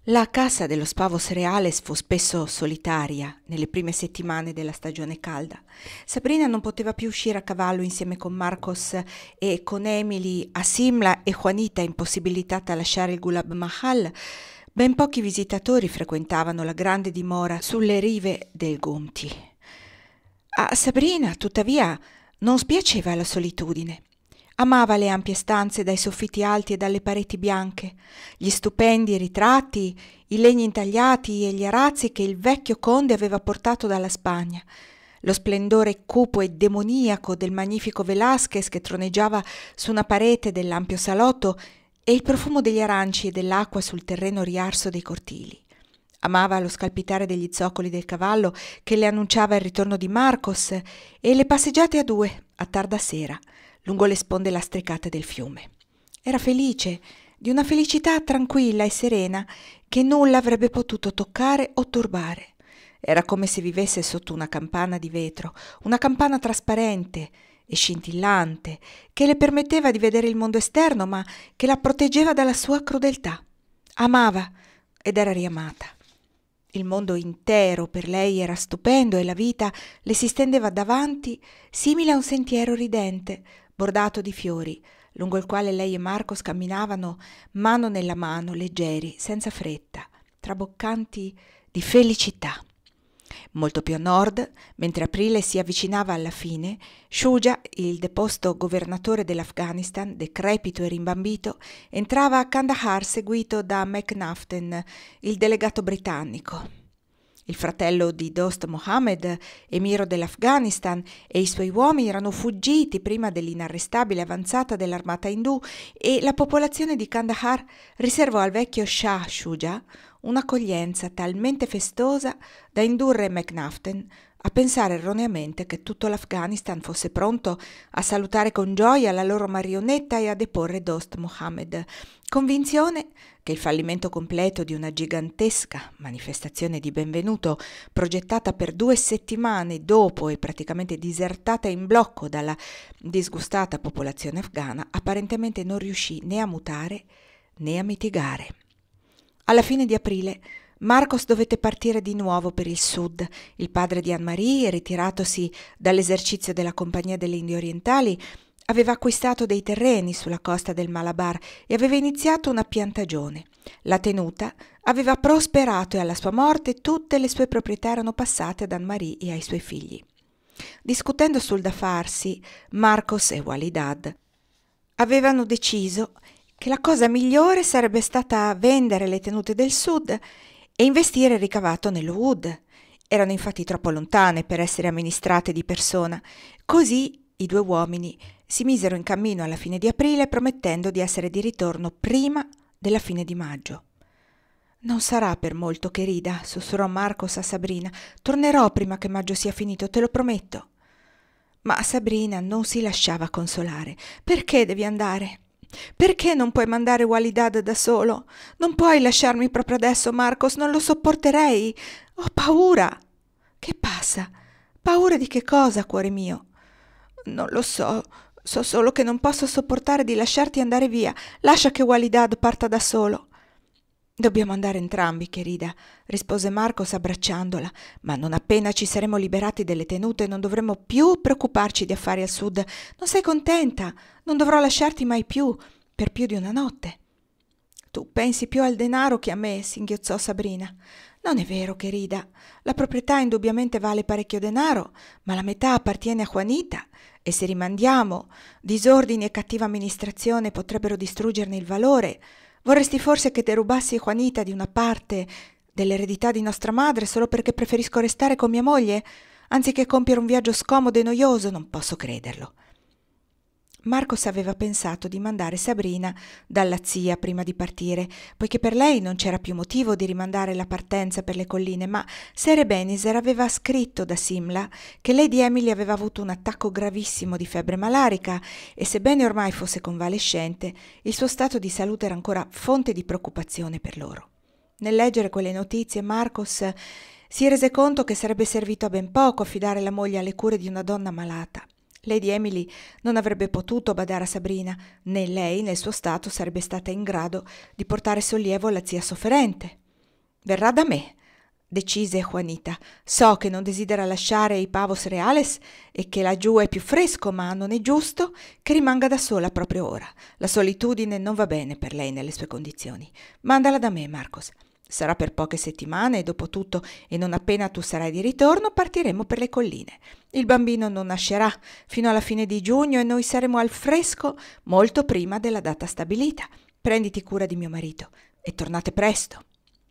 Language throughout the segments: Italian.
La cassa dello Spavos Reales fu spesso solitaria nelle prime settimane della stagione calda. Sabrina non poteva più uscire a cavallo insieme con Marcos e con Emily a Simla e Juanita, impossibilitata a lasciare il Gulab Mahal. Ben pochi visitatori frequentavano la grande dimora sulle rive del Gomti. A Sabrina, tuttavia, non spiaceva la solitudine. Amava le ampie stanze dai soffitti alti e dalle pareti bianche, gli stupendi ritratti, i legni intagliati e gli arazzi che il vecchio conde aveva portato dalla Spagna, lo splendore cupo e demoniaco del magnifico Velázquez che troneggiava su una parete dell'ampio salotto e il profumo degli aranci e dell'acqua sul terreno riarso dei cortili. Amava lo scalpitare degli zoccoli del cavallo che le annunciava il ritorno di Marcos e le passeggiate a due, a tarda sera, lungo le sponde lastricate del fiume. Era felice, di una felicità tranquilla e serena che nulla avrebbe potuto toccare o turbare. Era come se vivesse sotto una campana di vetro, una campana trasparente e scintillante, che le permetteva di vedere il mondo esterno, ma che la proteggeva dalla sua crudeltà. Amava ed era riamata. Il mondo intero per lei era stupendo e la vita le si stendeva davanti simile a un sentiero ridente, bordato di fiori, lungo il quale lei e Marcos camminavano mano nella mano, leggeri, senza fretta, traboccanti di felicità. Molto più a nord, mentre aprile si avvicinava alla fine, Shuja, il deposto governatore dell'Afghanistan, decrepito e rimbambito, entrava a Kandahar seguito da McNaften, il delegato britannico. Il fratello di Dost Mohammed, emiro dell'Afghanistan, e i suoi uomini erano fuggiti prima dell'inarrestabile avanzata dell'armata indù e la popolazione di Kandahar riservò al vecchio Shah Shuja un'accoglienza talmente festosa da indurre McNaften a pensare erroneamente che tutto l'Afghanistan fosse pronto a salutare con gioia la loro marionetta e a deporre Dost Mohammed, convinzione che il fallimento completo di una gigantesca manifestazione di benvenuto progettata per 2 settimane dopo e praticamente disertata in blocco dalla disgustata popolazione afghana apparentemente non riuscì né a mutare né a mitigare. Alla fine di aprile Marcos dovette partire di nuovo per il sud. Il padre di Anne-Marie, ritiratosi dall'esercizio della Compagnia delle Indie Orientali, aveva acquistato dei terreni sulla costa del Malabar e aveva iniziato una piantagione. La tenuta aveva prosperato e alla sua morte tutte le sue proprietà erano passate ad Anne-Marie e ai suoi figli. Discutendo sul da farsi, Marcos e Walidad avevano deciso che la cosa migliore sarebbe stata vendere le tenute del sud e investire il ricavato nello Wood. Erano infatti troppo lontane per essere amministrate di persona. Così i 2 uomini si misero in cammino alla fine di aprile promettendo di essere di ritorno prima della fine di maggio. «Non sarà per molto, querida», sussurrò Marcos a Sabrina. «Tornerò prima che maggio sia finito, te lo prometto». Ma Sabrina non si lasciava consolare. «Perché devi andare? Perché non puoi mandare Walidad da solo? Non puoi lasciarmi proprio adesso, Marcos, non lo sopporterei. Ho paura». «Che passa? Paura di che cosa, cuore mio?» «Non lo so. So solo che non posso sopportare di lasciarti andare via. Lascia che Walidad parta da solo». «Dobbiamo andare entrambi, querida», rispose Marcos abbracciandola, «ma non appena ci saremo liberati delle tenute non dovremo più preoccuparci di affari al sud. Non sei contenta? Non dovrò lasciarti mai più, per più di una notte». «Tu pensi più al denaro che a me», singhiozzò Sabrina. «Non è vero, querida. La proprietà indubbiamente vale parecchio denaro, ma la metà appartiene a Juanita e se rimandiamo, disordini e cattiva amministrazione potrebbero distruggerne il valore. Vorresti forse che derubassi Juanita di una parte dell'eredità di nostra madre solo perché preferisco restare con mia moglie, anziché compiere un viaggio scomodo e noioso? Non posso crederlo». Marcos aveva pensato di mandare Sabrina dalla zia prima di partire, poiché per lei non c'era più motivo di rimandare la partenza per le colline, ma Sir Ebenezer aveva scritto da Simla che Lady Emily aveva avuto un attacco gravissimo di febbre malarica e sebbene ormai fosse convalescente, il suo stato di salute era ancora fonte di preoccupazione per loro. Nel leggere quelle notizie Marcos si rese conto che sarebbe servito a ben poco affidare la moglie alle cure di una donna malata. Lady Emily non avrebbe potuto badare a Sabrina, né lei nel suo stato sarebbe stata in grado di portare sollievo alla zia sofferente. Verrà da me, decise Juanita. So che non desidera lasciare i pavos reales e che laggiù è più fresco, ma non è giusto che rimanga da sola proprio ora. La solitudine non va bene per lei nelle sue condizioni. Mandala da me, Marcos. Sarà per poche settimane e dopo tutto, e non appena tu sarai di ritorno, partiremo per le colline. Il bambino non nascerà fino alla fine di giugno e noi saremo al fresco molto prima della data stabilita. Prenditi cura di mio marito e tornate presto.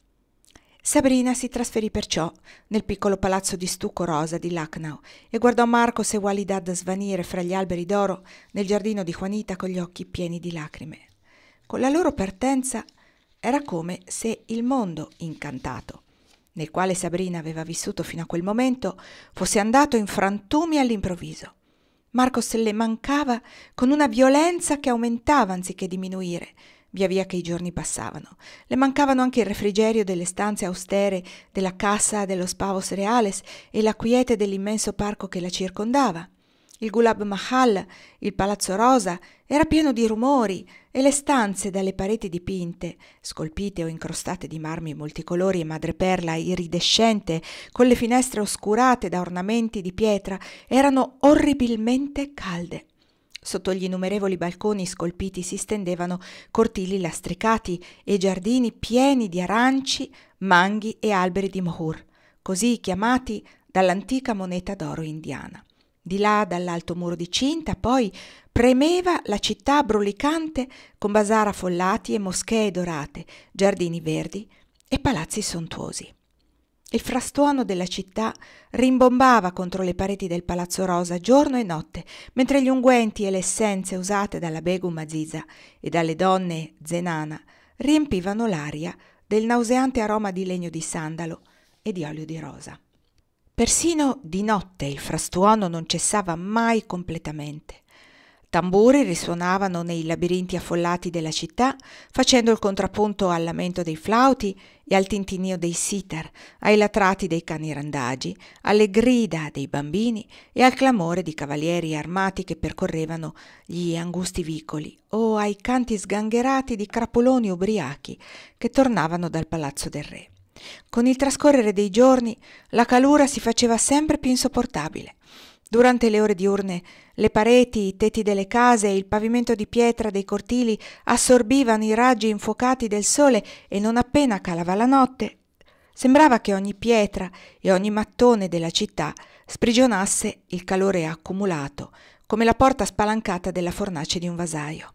Sabrina si trasferì perciò nel piccolo palazzo di stucco rosa di Lucknow e guardò Marcos e Walidad svanire fra gli alberi d'oro nel giardino di Juanita con gli occhi pieni di lacrime. Con la loro partenza era come se il mondo incantato, nel quale Sabrina aveva vissuto fino a quel momento, fosse andato in frantumi all'improvviso. Marcos le mancava con una violenza che aumentava anziché diminuire, via via che i giorni passavano. Le mancavano anche il refrigerio delle stanze austere della Casa de los Pavos Reales e la quiete dell'immenso parco che la circondava. Il Gulab Mahal, il Palazzo Rosa, era pieno di rumori e le stanze dalle pareti dipinte, scolpite o incrostate di marmi multicolori e madreperla iridescente, con le finestre oscurate da ornamenti di pietra, erano orribilmente calde. Sotto gli innumerevoli balconi scolpiti si stendevano cortili lastricati e giardini pieni di aranci, manghi e alberi di mohur, così chiamati dall'antica moneta d'oro indiana. Di là, dall'alto muro di cinta, poi premeva la città brulicante con bazar affollati e moschee dorate, giardini verdi e palazzi sontuosi. Il frastuono della città rimbombava contro le pareti del Palazzo Rosa giorno e notte, mentre gli unguenti e le essenze usate dalla Begum Aziza e dalle donne zenana riempivano l'aria del nauseante aroma di legno di sandalo e di olio di rosa. Persino di notte il frastuono non cessava mai completamente. Tamburi risuonavano nei labirinti affollati della città, facendo il contrappunto al lamento dei flauti e al tintinnio dei sitar, ai latrati dei cani randagi, alle grida dei bambini e al clamore di cavalieri armati che percorrevano gli angusti vicoli o ai canti sgangherati di crapuloni ubriachi che tornavano dal palazzo del re. Con il trascorrere dei giorni la calura si faceva sempre più insopportabile. Durante le ore diurne le pareti, i tetti delle case e il pavimento di pietra dei cortili assorbivano i raggi infuocati del sole e non appena calava la notte sembrava che ogni pietra e ogni mattone della città sprigionasse il calore accumulato come la porta spalancata della fornace di un vasaio.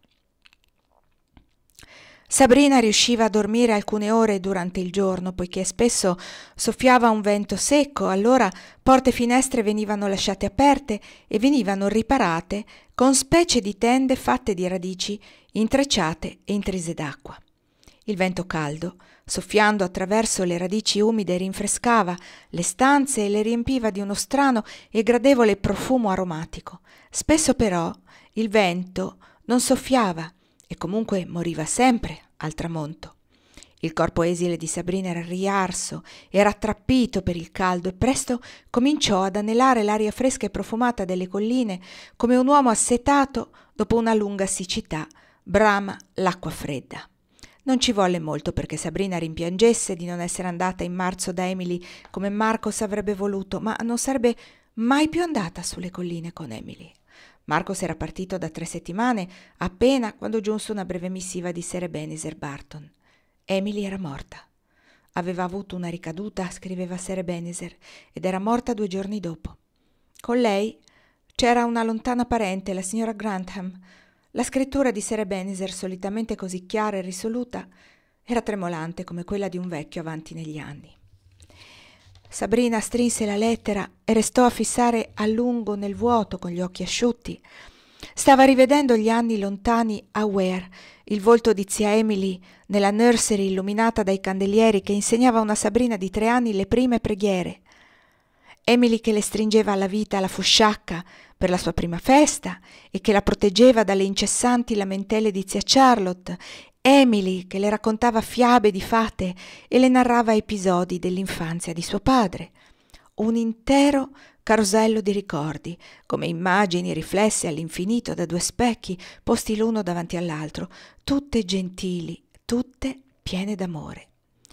Sabrina riusciva a dormire alcune ore durante il giorno, poiché spesso soffiava un vento secco, allora porte e finestre venivano lasciate aperte e venivano riparate con specie di tende fatte di radici intrecciate e intrise d'acqua. Il vento caldo, soffiando attraverso le radici umide, rinfrescava le stanze e le riempiva di uno strano e gradevole profumo aromatico. Spesso però il vento non soffiava e comunque moriva sempre al tramonto. Il corpo esile di Sabrina era riarso e rattrappito per il caldo e presto cominciò ad anelare l'aria fresca e profumata delle colline come un uomo assetato dopo una lunga siccità brama l'acqua fredda. Non ci volle molto perché Sabrina rimpiangesse di non essere andata in marzo da Emily come Marcos avrebbe voluto, ma non sarebbe mai più andata sulle colline con Emily. Marcos era partito da 3 settimane appena quando giunse una breve missiva di Sir Ebenezer Barton. Emily era morta. Aveva avuto una ricaduta, scriveva Sir Ebenezer, ed era morta 2 giorni dopo. Con lei c'era una lontana parente, la signora Grantham. La scrittura di Sir Ebenezer, solitamente così chiara e risoluta, era tremolante come quella di un vecchio avanti negli anni. Sabrina strinse la lettera e restò a fissare a lungo nel vuoto con gli occhi asciutti. Stava rivedendo gli anni lontani a Ware, il volto di zia Emily nella nursery illuminata dai candelieri che insegnava a una Sabrina di 3 anni le prime preghiere. Emily che le stringeva alla vita la fusciacca per la sua prima festa e che la proteggeva dalle incessanti lamentele di zia Charlotte. Emily che le raccontava fiabe di fate e le narrava episodi dell'infanzia di suo padre. Un intero carosello di ricordi, come immagini riflesse all'infinito da 2 specchi posti l'uno davanti all'altro, tutte gentili, tutte piene d'amore.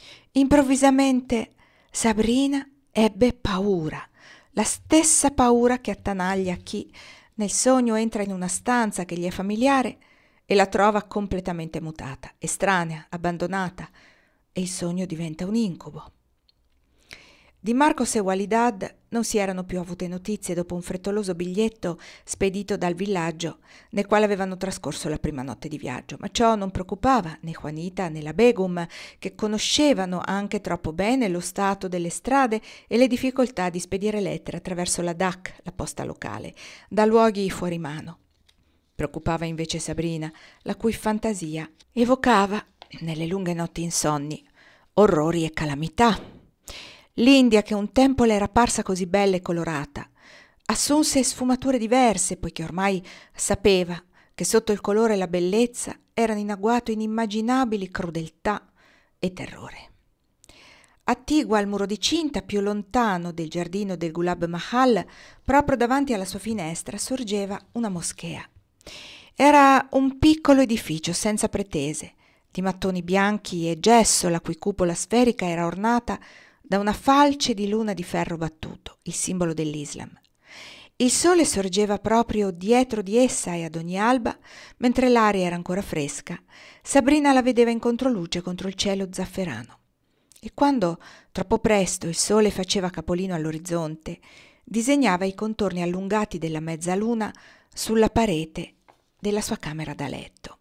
Improvvisamente Sabrina ebbe paura, la stessa paura che attanaglia chi nel sogno entra in una stanza che gli è familiare e la trova completamente mutata, estranea, abbandonata, e il sogno diventa un incubo. Di Marcos e Walidad non si erano più avute notizie dopo un frettoloso biglietto spedito dal villaggio nel quale avevano trascorso la prima notte di viaggio, ma ciò non preoccupava né Juanita né la Begum, che conoscevano anche troppo bene lo stato delle strade e le difficoltà di spedire lettere attraverso la DAC, la posta locale, da luoghi fuori mano. Preoccupava invece Sabrina, la cui fantasia evocava, nelle lunghe notti insonni, orrori e calamità. L'India, che un tempo le era parsa così bella e colorata, assunse sfumature diverse, poiché ormai sapeva che sotto il colore e la bellezza erano in agguato inimmaginabili crudeltà e terrore. Attigua al muro di cinta, più lontano del giardino del Gulab Mahal, proprio davanti alla sua finestra, sorgeva una moschea. Era un piccolo edificio senza pretese, di mattoni bianchi e gesso, la cui cupola sferica era ornata da una falce di luna di ferro battuto, il simbolo dell'Islam. Il sole sorgeva proprio dietro di essa e ad ogni alba, mentre l'aria era ancora fresca, Sabrina la vedeva in controluce contro il cielo zafferano. E quando, troppo presto, il sole faceva capolino all'orizzonte, disegnava i contorni allungati della mezzaluna sulla parete della sua camera da letto.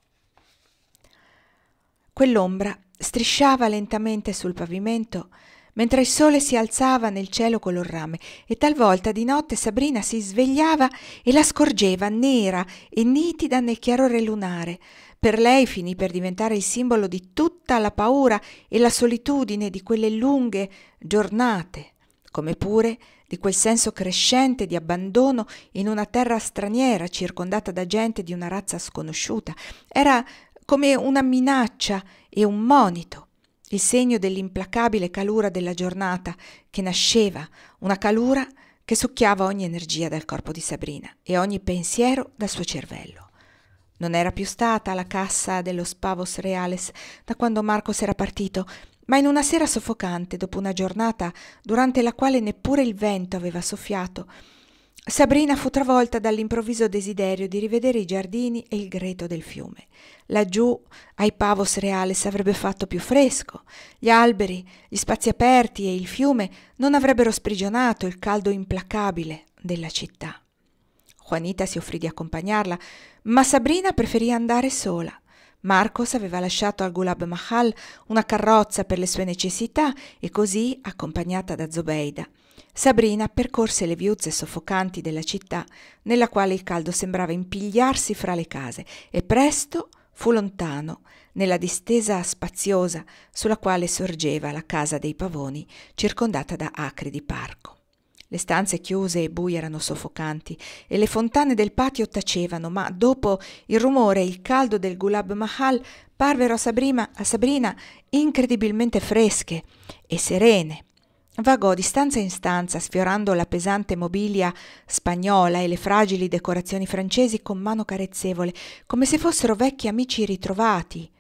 Quell'ombra strisciava lentamente sul pavimento mentre il sole si alzava nel cielo color rame, e talvolta di notte Sabrina si svegliava e la scorgeva nera e nitida nel chiarore lunare. Per lei finì per diventare il simbolo di tutta la paura e la solitudine di quelle lunghe giornate, come pure di quel senso crescente di abbandono in una terra straniera circondata da gente di una razza sconosciuta. Era come una minaccia e un monito, il segno dell'implacabile calura della giornata che nasceva, una calura che succhiava ogni energia dal corpo di Sabrina e ogni pensiero dal suo cervello. Non era più stata alla cassa dello Pavos Reales da quando Marcos era partito, ma in una sera soffocante, dopo una giornata durante la quale neppure il vento aveva soffiato, Sabrina fu travolta dall'improvviso desiderio di rivedere i giardini e il greto del fiume. Laggiù, ai Pavos Reales, avrebbe fatto più fresco. Gli alberi, gli spazi aperti e il fiume non avrebbero sprigionato il caldo implacabile della città. Juanita si offrì di accompagnarla, ma Sabrina preferì andare sola. Marcos aveva lasciato al Gulab Mahal una carrozza per le sue necessità e così, accompagnata da Zobeida, Sabrina percorse le viuzze soffocanti della città, nella quale il caldo sembrava impigliarsi fra le case, e presto fu lontano, nella distesa spaziosa sulla quale sorgeva la casa dei pavoni, circondata da acri di parco. Le stanze chiuse e buie erano soffocanti e le fontane del patio tacevano, ma dopo il rumore e il caldo del Gulab Mahal parvero a Sabrina incredibilmente fresche e serene. Vagò di stanza in stanza, sfiorando la pesante mobilia spagnola e le fragili decorazioni francesi con mano carezzevole, come se fossero vecchi amici ritrovati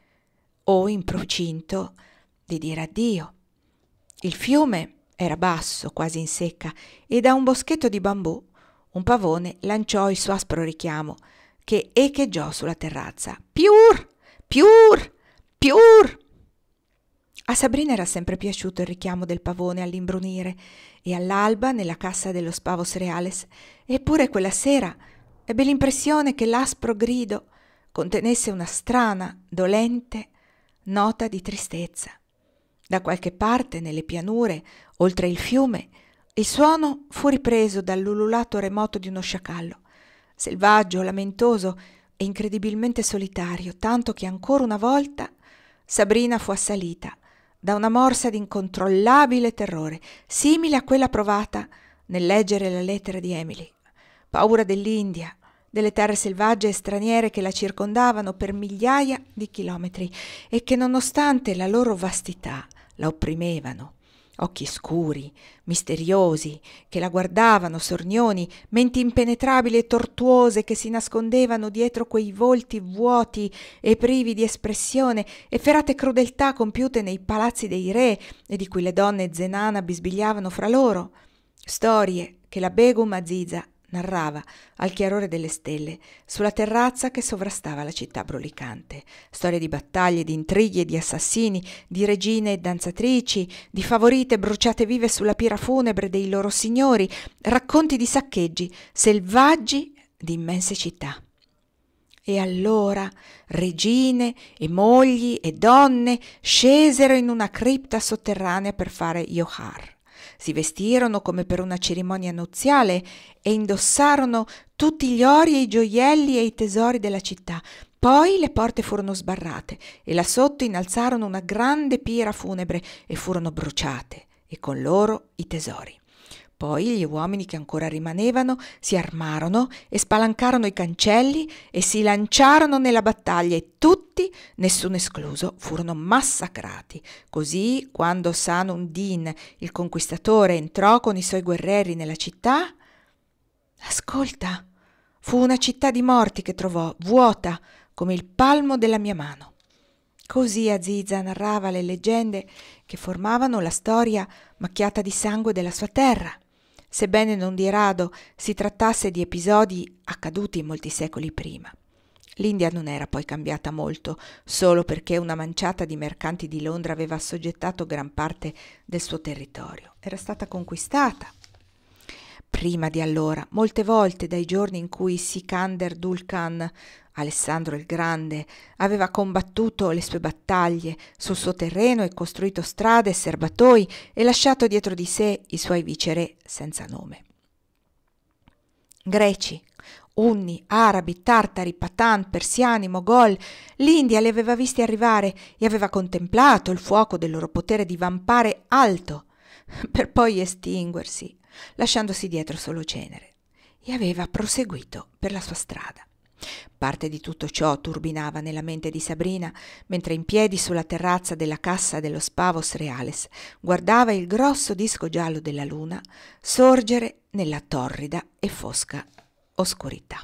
o in procinto di dire addio. Il fiume era basso, quasi in secca, e da un boschetto di bambù un pavone lanciò il suo aspro richiamo, che echeggiò sulla terrazza. «Piur! Piur! Piur!» A Sabrina era sempre piaciuto il richiamo del pavone all'imbrunire, e all'alba, nella cassa dello Pavos Reales, eppure quella sera ebbe l'impressione che l'aspro grido contenesse una strana, dolente nota di tristezza. Da qualche parte, nelle pianure, oltre il fiume, il suono fu ripreso dall'ululato remoto di uno sciacallo, selvaggio, lamentoso e incredibilmente solitario, tanto che ancora una volta Sabrina fu assalita da una morsa di incontrollabile terrore, simile a quella provata nel leggere la lettera di Emily. Paura dell'India, delle terre selvagge e straniere che la circondavano per migliaia di chilometri e che, nonostante la loro vastità, la opprimevano. occhi scuri, misteriosi, che la guardavano, sornioni, menti impenetrabili e tortuose che si nascondevano dietro quei volti vuoti e privi di espressione, efferate crudeltà compiute nei palazzi dei re e di cui le donne zenana bisbigliavano fra loro. Storie che la Begum Aziza narrava al chiarore delle stelle sulla terrazza che sovrastava la città brulicante. Storie di battaglie, di intrighi e di assassini, di regine e danzatrici, di favorite bruciate vive sulla pira funebre dei loro signori, racconti di saccheggi selvaggi di immense città. E allora regine e mogli e donne scesero in una cripta sotterranea per fare yohar. Si vestirono come per una cerimonia nuziale e indossarono tutti gli ori e i gioielli e i tesori della città. Poi le porte furono sbarrate e là sotto innalzarono una grande pira funebre e furono bruciate, e con loro i tesori. Poi gli uomini che ancora rimanevano si armarono e spalancarono i cancelli e si lanciarono nella battaglia e tutti, nessuno escluso, furono massacrati. Così, quando Sanum Din, il conquistatore, entrò con i suoi guerrieri nella città, ascolta, fu una città di morti che trovò, vuota come il palmo della mia mano. Così Aziza narrava le leggende che formavano la storia macchiata di sangue della sua terra, sebbene non di rado si trattasse di episodi accaduti molti secoli prima. L'India non era poi cambiata molto, solo perché una manciata di mercanti di Londra aveva assoggettato gran parte del suo territorio. Era stata conquistata. Prima di allora, molte volte dai giorni in cui Sikander Dul Khan, Alessandro il Grande, aveva combattuto le sue battaglie sul suo terreno e costruito strade e serbatoi e lasciato dietro di sé i suoi viceré senza nome. Greci, Unni, Arabi, Tartari, Patan, Persiani, Mogol, l'India li aveva visti arrivare e aveva contemplato il fuoco del loro potere divampare alto, per poi estinguersi, lasciandosi dietro solo cenere, e aveva proseguito per la sua strada. Parte di tutto ciò turbinava nella mente di Sabrina mentre in piedi sulla terrazza della Cassa dello Pavos Reales guardava il grosso disco giallo della luna sorgere nella torrida e fosca oscurità.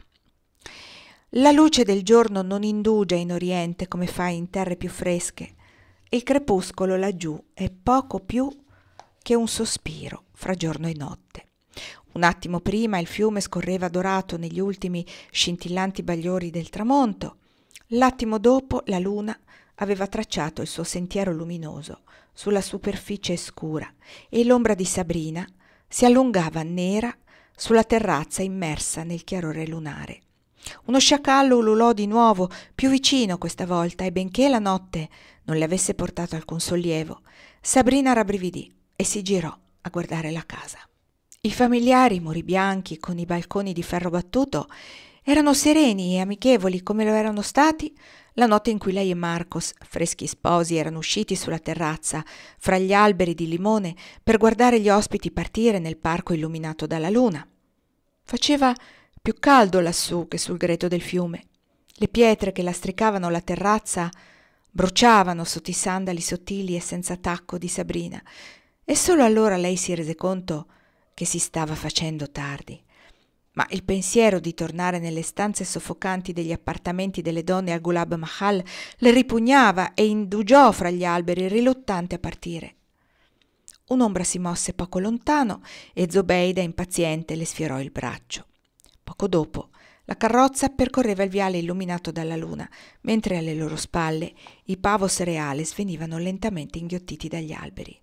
La luce del giorno non indugia in oriente come fa in terre più fresche e il crepuscolo laggiù è poco più che un sospiro fra giorno e notte. Un attimo prima il fiume scorreva dorato negli ultimi scintillanti bagliori del tramonto, l'attimo dopo la luna aveva tracciato il suo sentiero luminoso sulla superficie scura e l'ombra di Sabrina si allungava nera sulla terrazza immersa nel chiarore lunare. Uno sciacallo ululò di nuovo, più vicino questa volta, e benché la notte non le avesse portato alcun sollievo, Sabrina rabbrividì e si girò a guardare la casa. I familiari, muri bianchi, con i balconi di ferro battuto, erano sereni e amichevoli come lo erano stati la notte in cui lei e Marcos, freschi sposi, erano usciti sulla terrazza, fra gli alberi di limone, per guardare gli ospiti partire nel parco illuminato dalla luna. Faceva più caldo lassù che sul greto del fiume. Le pietre che lastricavano la terrazza bruciavano sotto i sandali sottili e senza tacco di Sabrina, e solo allora lei si rese conto che si stava facendo tardi. Ma il pensiero di tornare nelle stanze soffocanti degli appartamenti delle donne al Gulab Mahal le ripugnava e indugiò fra gli alberi, riluttante a partire. Un'ombra si mosse poco lontano e Zobeida, impaziente, le sfiorò il braccio. Poco dopo la carrozza percorreva il viale illuminato dalla luna, mentre alle loro spalle i Pavos Reales venivano lentamente inghiottiti dagli alberi.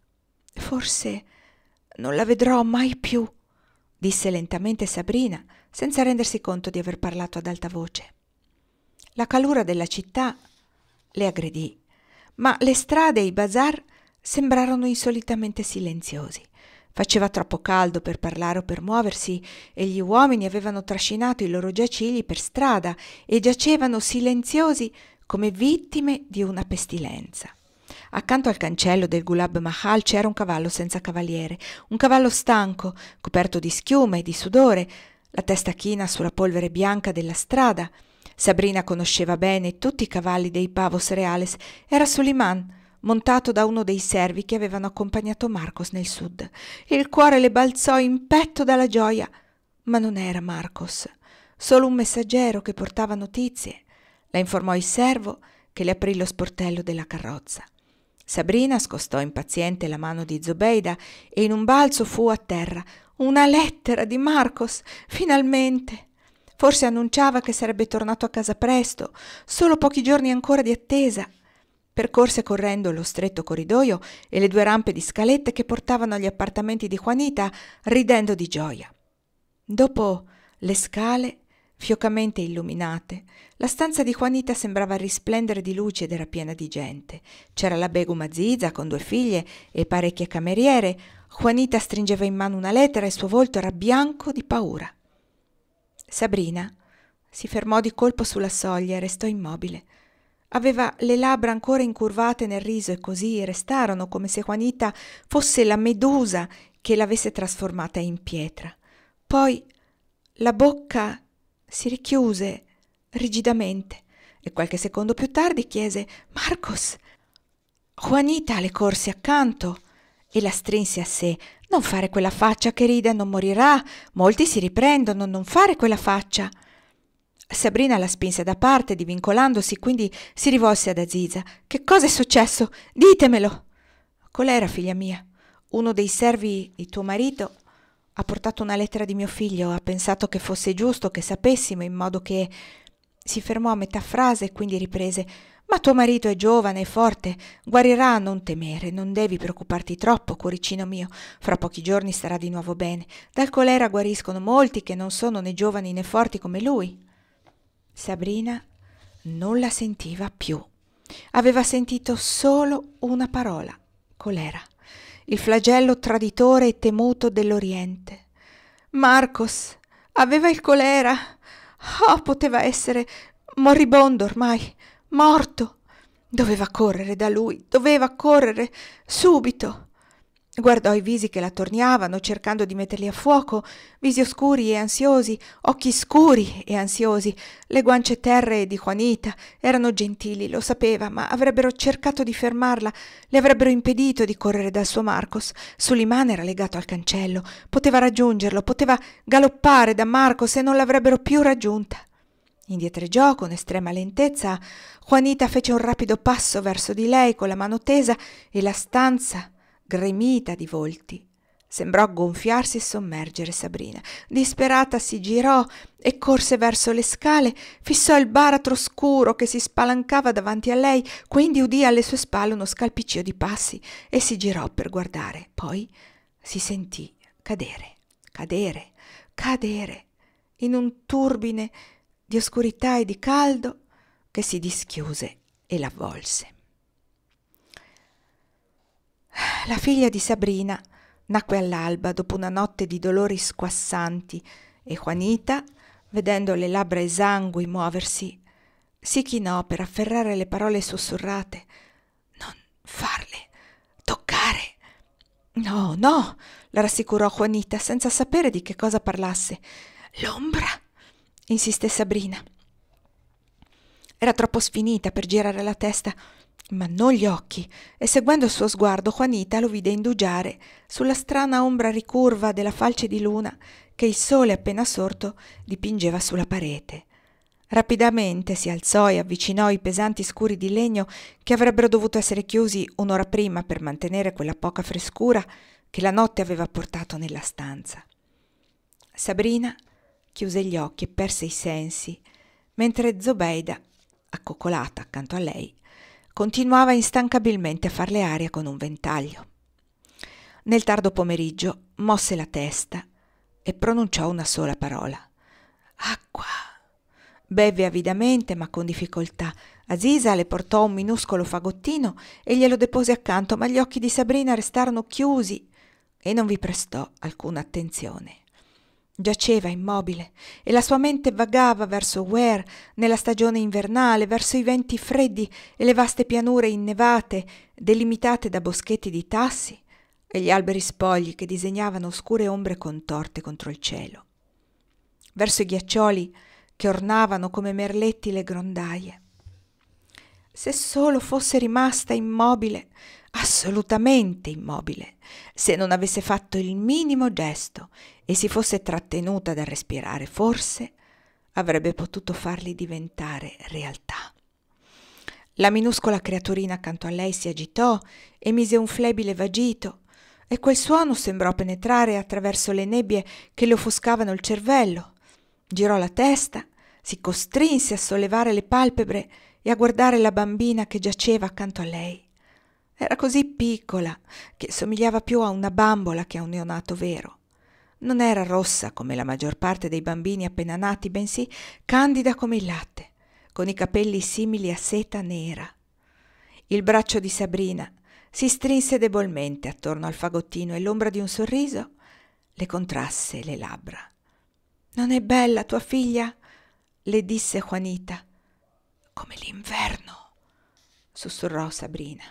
«Forse non la vedrò mai più», disse lentamente Sabrina, senza rendersi conto di aver parlato ad alta voce. La calura della città le aggredì, ma le strade e i bazar sembrarono insolitamente silenziosi. Faceva troppo caldo per parlare o per muoversi e gli uomini avevano trascinato i loro giacigli per strada e giacevano silenziosi come vittime di una pestilenza. Accanto al cancello del Gulab Mahal c'era un cavallo senza cavaliere, un cavallo stanco, coperto di schiuma e di sudore, la testa china sulla polvere bianca della strada. Sabrina conosceva bene tutti i cavalli dei Pavos Reales. Era Suliman, montato da uno dei servi che avevano accompagnato Marcos nel sud. Il cuore le balzò in petto dalla gioia, ma non era Marcos, solo un messaggero che portava notizie. La informò il servo, che le aprì lo sportello della carrozza. Sabrina scostò impaziente la mano di Zobeida e in un balzo fu a terra. Una lettera di Marcos, finalmente! Forse annunciava che sarebbe tornato a casa presto, solo pochi giorni ancora di attesa. Percorse correndo lo stretto corridoio e le 2 rampe di scalette che portavano agli appartamenti di Juanita, ridendo di gioia. Dopo le scale, fiocamente illuminate, la stanza di Juanita sembrava risplendere di luce ed era piena di gente. C'era la Begum Aziza con 2 figlie e parecchie cameriere. Juanita stringeva in mano una lettera e il suo volto era bianco di paura. Sabrina si fermò di colpo sulla soglia e restò immobile. Aveva le labbra ancora incurvate nel riso e così restarono, come se Juanita fosse la medusa che l'avesse trasformata in pietra. Poi la bocca si richiuse rigidamente e qualche secondo più tardi chiese «Marcos!». Juanita le corse accanto e la strinse a sé. «Non fare quella faccia che ride, non morirà, molti si riprendono, non fare quella faccia». Sabrina la spinse da parte, divincolandosi, quindi si rivolse ad Aziza. «Che cosa è successo? Ditemelo!». «Colera, figlia mia. Uno dei servi di tuo marito ha portato una lettera di mio figlio, ha pensato che fosse giusto che sapessimo, in modo che…». Si fermò a metà frase e quindi riprese. «Ma tuo marito è giovane e forte, guarirà, non temere, non devi preoccuparti troppo, cuoricino mio, fra pochi giorni starà di nuovo bene. Dal colera guariscono molti che non sono né giovani né forti come lui». Sabrina non la sentiva più. Aveva sentito solo una parola: colera, il flagello traditore e temuto dell'Oriente. Marcos aveva il colera. Oh, poteva essere moribondo ormai, morto. Doveva correre da lui, doveva correre subito. Guardò i visi che la attorniavano, cercando di metterli a fuoco, visi oscuri e ansiosi, occhi scuri e ansiosi. Le guance terree di Juanita erano gentili, lo sapeva, ma avrebbero cercato di fermarla, le avrebbero impedito di correre dal suo Marcos. Suleiman era legato al cancello, poteva raggiungerlo, poteva galoppare da Marcos e non l'avrebbero più raggiunta. Indietreggiò con estrema lentezza. Juanita fece un rapido passo verso di lei con la mano tesa e la stanza, gremita di volti, sembrò gonfiarsi e sommergere Sabrina. Disperata si girò e corse verso le scale, fissò il baratro scuro che si spalancava davanti a lei, quindi udì alle sue spalle uno scalpiccio di passi e si girò per guardare. Poi si sentì cadere in un turbine di oscurità e di caldo che si dischiuse e l'avvolse. La figlia di Sabrina nacque all'alba dopo una notte di dolori squassanti e Juanita, vedendo le labbra esangui muoversi, si chinò per afferrare le parole sussurrate. «Non farle toccare!» «No, no!» la rassicurò Juanita, senza sapere di che cosa parlasse. «L'ombra!» insiste Sabrina. Era troppo sfinita per girare la testa, ma non gli occhi, e seguendo il suo sguardo Juanita lo vide indugiare sulla strana ombra ricurva della falce di luna che il sole appena sorto dipingeva sulla parete. Rapidamente si alzò e avvicinò i pesanti scuri di legno che avrebbero dovuto essere chiusi un'ora prima per mantenere quella poca frescura che la notte aveva portato nella stanza. Sabrina chiuse gli occhi e perse i sensi, mentre Zobeida, accoccolata accanto a lei, continuava instancabilmente a farle aria con un ventaglio. Nel tardo pomeriggio mosse la testa e pronunciò una sola parola: «Acqua!». Beve avidamente, ma con difficoltà. Aziza le portò un minuscolo fagottino e glielo depose accanto, ma gli occhi di Sabrina restarono chiusi e non vi prestò alcuna attenzione. Giaceva immobile e la sua mente vagava verso Ware nella stagione invernale, verso i venti freddi e le vaste pianure innevate, delimitate da boschetti di tassi e gli alberi spogli che disegnavano oscure ombre contorte contro il cielo, verso i ghiaccioli che ornavano come merletti le grondaie. Se solo fosse rimasta immobile, assolutamente immobile, se non avesse fatto il minimo gesto e si fosse trattenuta dal respirare, forse avrebbe potuto farli diventare realtà. La minuscola creaturina accanto a lei si agitò, emise un flebile vagito, e quel suono sembrò penetrare attraverso le nebbie che le offuscavano il cervello. Girò la testa, si costrinse a sollevare le palpebre e a guardare la bambina che giaceva accanto a lei. Era così piccola che somigliava più a una bambola che a un neonato vero. Non era rossa come la maggior parte dei bambini appena nati, bensì candida come il latte, con i capelli simili a seta nera. Il braccio di Sabrina si strinse debolmente attorno al fagottino e l'ombra di un sorriso le contrasse le labbra. «Non è bella tua figlia?» le disse Juanita. «Come l'inverno», sussurrò Sabrina.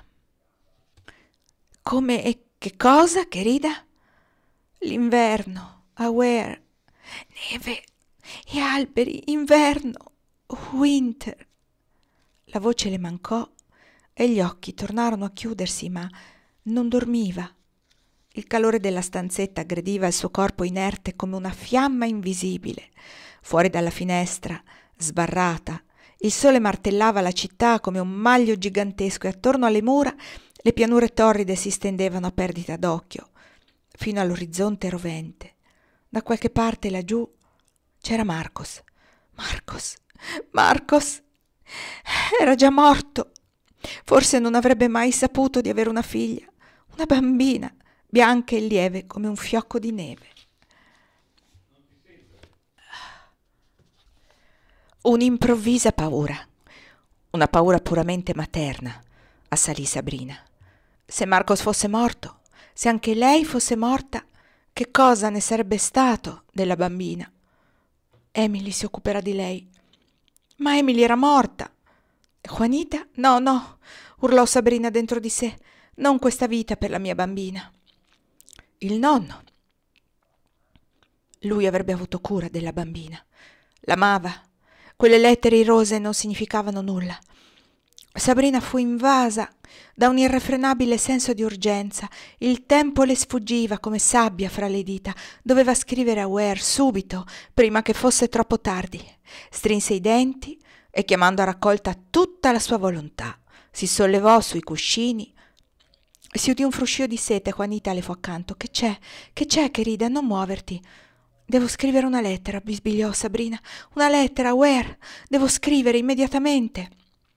«Come e che cosa, querida?» «L'inverno, Aware, neve e alberi, inverno, winter». La voce le mancò e gli occhi tornarono a chiudersi, ma non dormiva. Il calore della stanzetta aggrediva il suo corpo inerte come una fiamma invisibile. Fuori dalla finestra, sbarrata, il sole martellava la città come un maglio gigantesco e attorno alle mura le pianure torride si stendevano a perdita d'occhio, fino all'orizzonte rovente. Da qualche parte laggiù c'era Marcos. Marcos! Era già morto. Forse non avrebbe mai saputo di avere una figlia, una bambina, bianca e lieve come un fiocco di neve. Un'improvvisa paura, una paura puramente materna, assalì Sabrina. Se Marcos fosse morto, se anche lei fosse morta, che cosa ne sarebbe stato della bambina? Emily si occuperà di lei. Ma Emily era morta. Juanita? No, urlò Sabrina dentro di sé. Non questa vita per la mia bambina. Il nonno. Lui avrebbe avuto cura della bambina. L'amava. Quelle lettere rosee non significavano nulla. Sabrina fu invasa da un irrefrenabile senso di urgenza. Il tempo le sfuggiva come sabbia fra le dita. Doveva scrivere a Ware subito, prima che fosse troppo tardi. Strinse i denti e, chiamando a raccolta tutta la sua volontà, si sollevò sui cuscini. Si udì un fruscio di sete. Juanita le fu accanto. Che c'è, querida? Non muoverti. Devo scrivere una lettera, bisbigliò Sabrina. Una lettera, Ware. Devo scrivere immediatamente.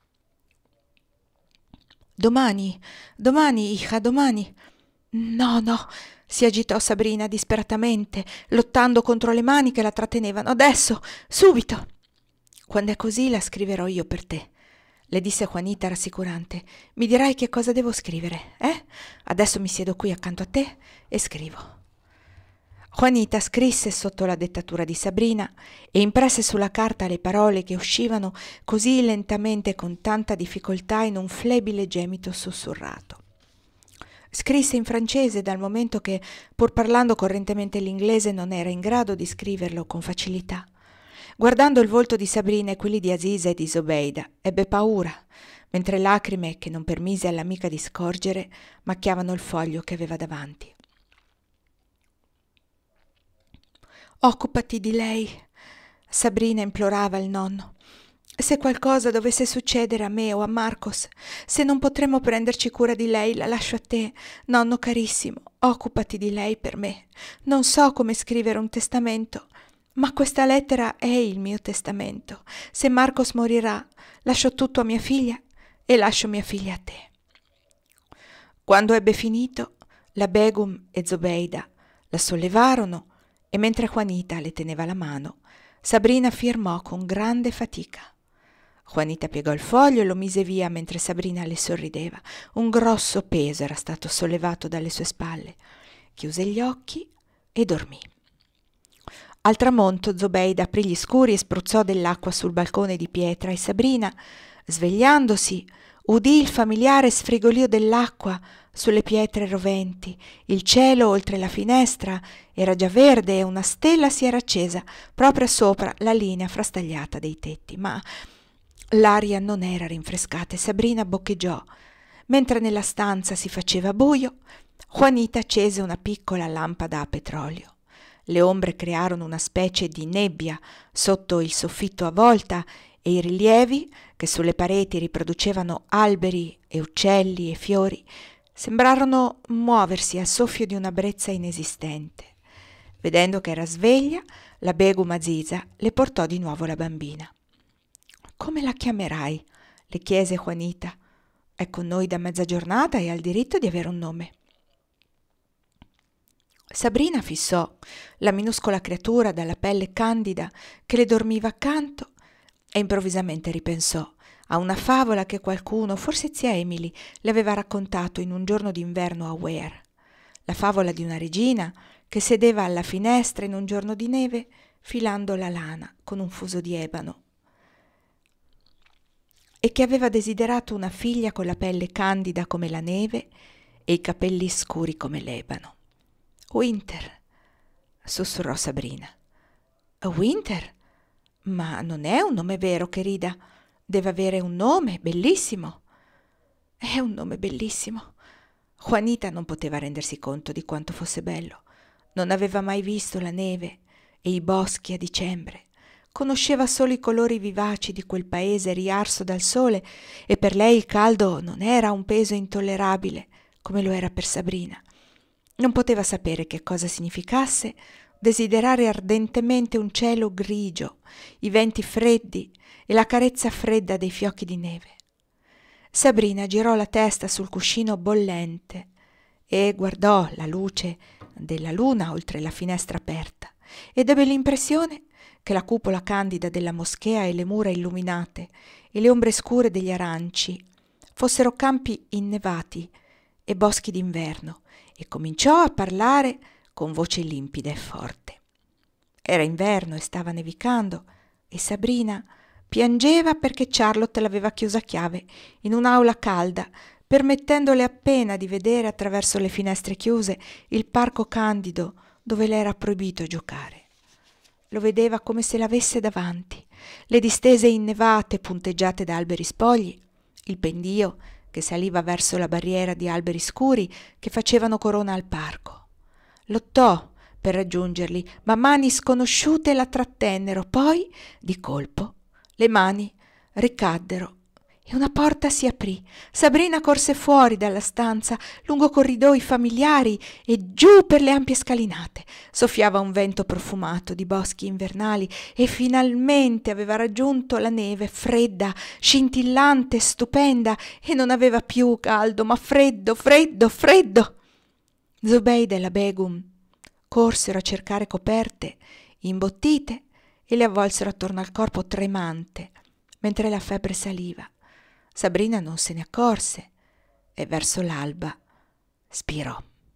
Domani, hija, domani. No, si agitò Sabrina disperatamente, lottando contro le mani che la trattenevano. Adesso, subito. Quando è così la scriverò io per te, le disse Juanita rassicurante. Mi dirai che cosa devo scrivere, eh? Adesso mi siedo qui accanto a te e scrivo. Juanita scrisse sotto la dettatura di Sabrina e impresse sulla carta le parole che uscivano così lentamente e con tanta difficoltà in un flebile gemito sussurrato. Scrisse in francese dal momento che, pur parlando correntemente l'inglese, non era in grado di scriverlo con facilità. Guardando il volto di Sabrina e quelli di Aziza e di Zobeida, ebbe paura, mentre lacrime che non permise all'amica di scorgere macchiavano il foglio che aveva davanti. «Occupati di lei», Sabrina implorava il nonno. «Se qualcosa dovesse succedere a me o a Marcos, se non potremo prenderci cura di lei, la lascio a te. Nonno carissimo, occupati di lei per me. Non so come scrivere un testamento, ma questa lettera è il mio testamento. Se Marcos morirà, lascio tutto a mia figlia e lascio mia figlia a te». Quando ebbe finito, la Begum e Zobeida la sollevarono e mentre Juanita le teneva la mano, Sabrina firmò con grande fatica. Juanita piegò il foglio e lo mise via mentre Sabrina le sorrideva. Un grosso peso era stato sollevato dalle sue spalle. Chiuse gli occhi e dormì. Al tramonto Zobeida aprì gli scuri e spruzzò dell'acqua sul balcone di pietra e Sabrina, svegliandosi, udì il familiare sfrigolio dell'acqua sulle pietre roventi. Il cielo oltre la finestra era già verde e una stella si era accesa proprio sopra la linea frastagliata dei tetti. Ma L'aria non era rinfrescata e Sabrina boccheggiò. Mentre nella stanza si faceva buio, Juanita accese una piccola lampada a petrolio. Le ombre crearono una specie di nebbia sotto il soffitto a volta e i rilievi, che sulle pareti riproducevano alberi e uccelli e fiori, sembrarono muoversi al soffio di una brezza inesistente. Vedendo che era sveglia, la Begum Aziza le portò di nuovo la bambina. «Come la chiamerai?» le chiese Juanita. «È con noi da mezza giornata e ha il diritto di avere un nome». Sabrina fissò la minuscola creatura dalla pelle candida che le dormiva accanto e improvvisamente ripensò a una favola che qualcuno, forse zia Emily, le aveva raccontato in un giorno d'inverno a Ware. La favola di una regina che sedeva alla finestra in un giorno di neve filando la lana con un fuso di ebano e che aveva desiderato una figlia con la pelle candida come la neve e i capelli scuri come l'ebano. «Winter», sussurrò Sabrina. «Winter? Ma non è un nome vero, querida. Deve avere un nome bellissimo». «È un nome bellissimo». Juanita non poteva rendersi conto di quanto fosse bello. Non aveva mai visto la neve e i boschi a dicembre. Conosceva solo i colori vivaci di quel paese riarso dal sole e per lei il caldo non era un peso intollerabile come lo era per Sabrina. Non poteva sapere che cosa significasse desiderare ardentemente un cielo grigio, i venti freddi e la carezza fredda dei fiocchi di neve. Sabrina girò la testa sul cuscino bollente e guardò la luce della luna oltre la finestra aperta ed ebbe l'impressione che la cupola candida della moschea e le mura illuminate e le ombre scure degli aranci fossero campi innevati e boschi d'inverno, e cominciò a parlare con voce limpida e forte. Era inverno e stava nevicando e Sabrina piangeva perché Charlotte l'aveva chiusa a chiave in un'aula calda, permettendole appena di vedere attraverso le finestre chiuse il parco candido dove le era proibito giocare. Lo vedeva come se l'avesse davanti, le distese innevate punteggiate da alberi spogli, il pendio che saliva verso la barriera di alberi scuri che facevano corona al parco. Lottò per raggiungerli, ma mani sconosciute la trattennero. Poi, di colpo, le mani ricaddero e una porta si aprì. Sabrina corse fuori dalla stanza, lungo corridoi familiari e giù per le ampie scalinate. Soffiava un vento profumato di boschi invernali e finalmente aveva raggiunto la neve, fredda, scintillante, stupenda, e non aveva più caldo, ma freddo, freddo, freddo. Zubeida e la Begum corsero a cercare coperte imbottite e le avvolsero attorno al corpo tremante, mentre la febbre saliva. Sabrina non se ne accorse e verso l'alba spirò.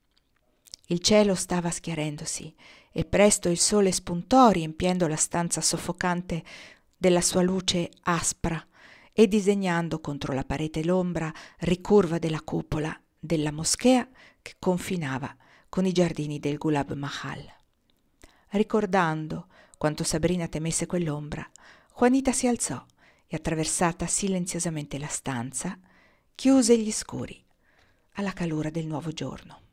Il cielo stava schiarendosi e presto il sole spuntò, riempiendo la stanza soffocante della sua luce aspra e disegnando contro la parete l'ombra ricurva della cupola della moschea che confinava con i giardini del Gulab Mahal. Ricordando quanto Sabrina temesse quell'ombra, Juanita si alzò e, attraversata silenziosamente la stanza, chiuse gli scuri alla calura del nuovo giorno.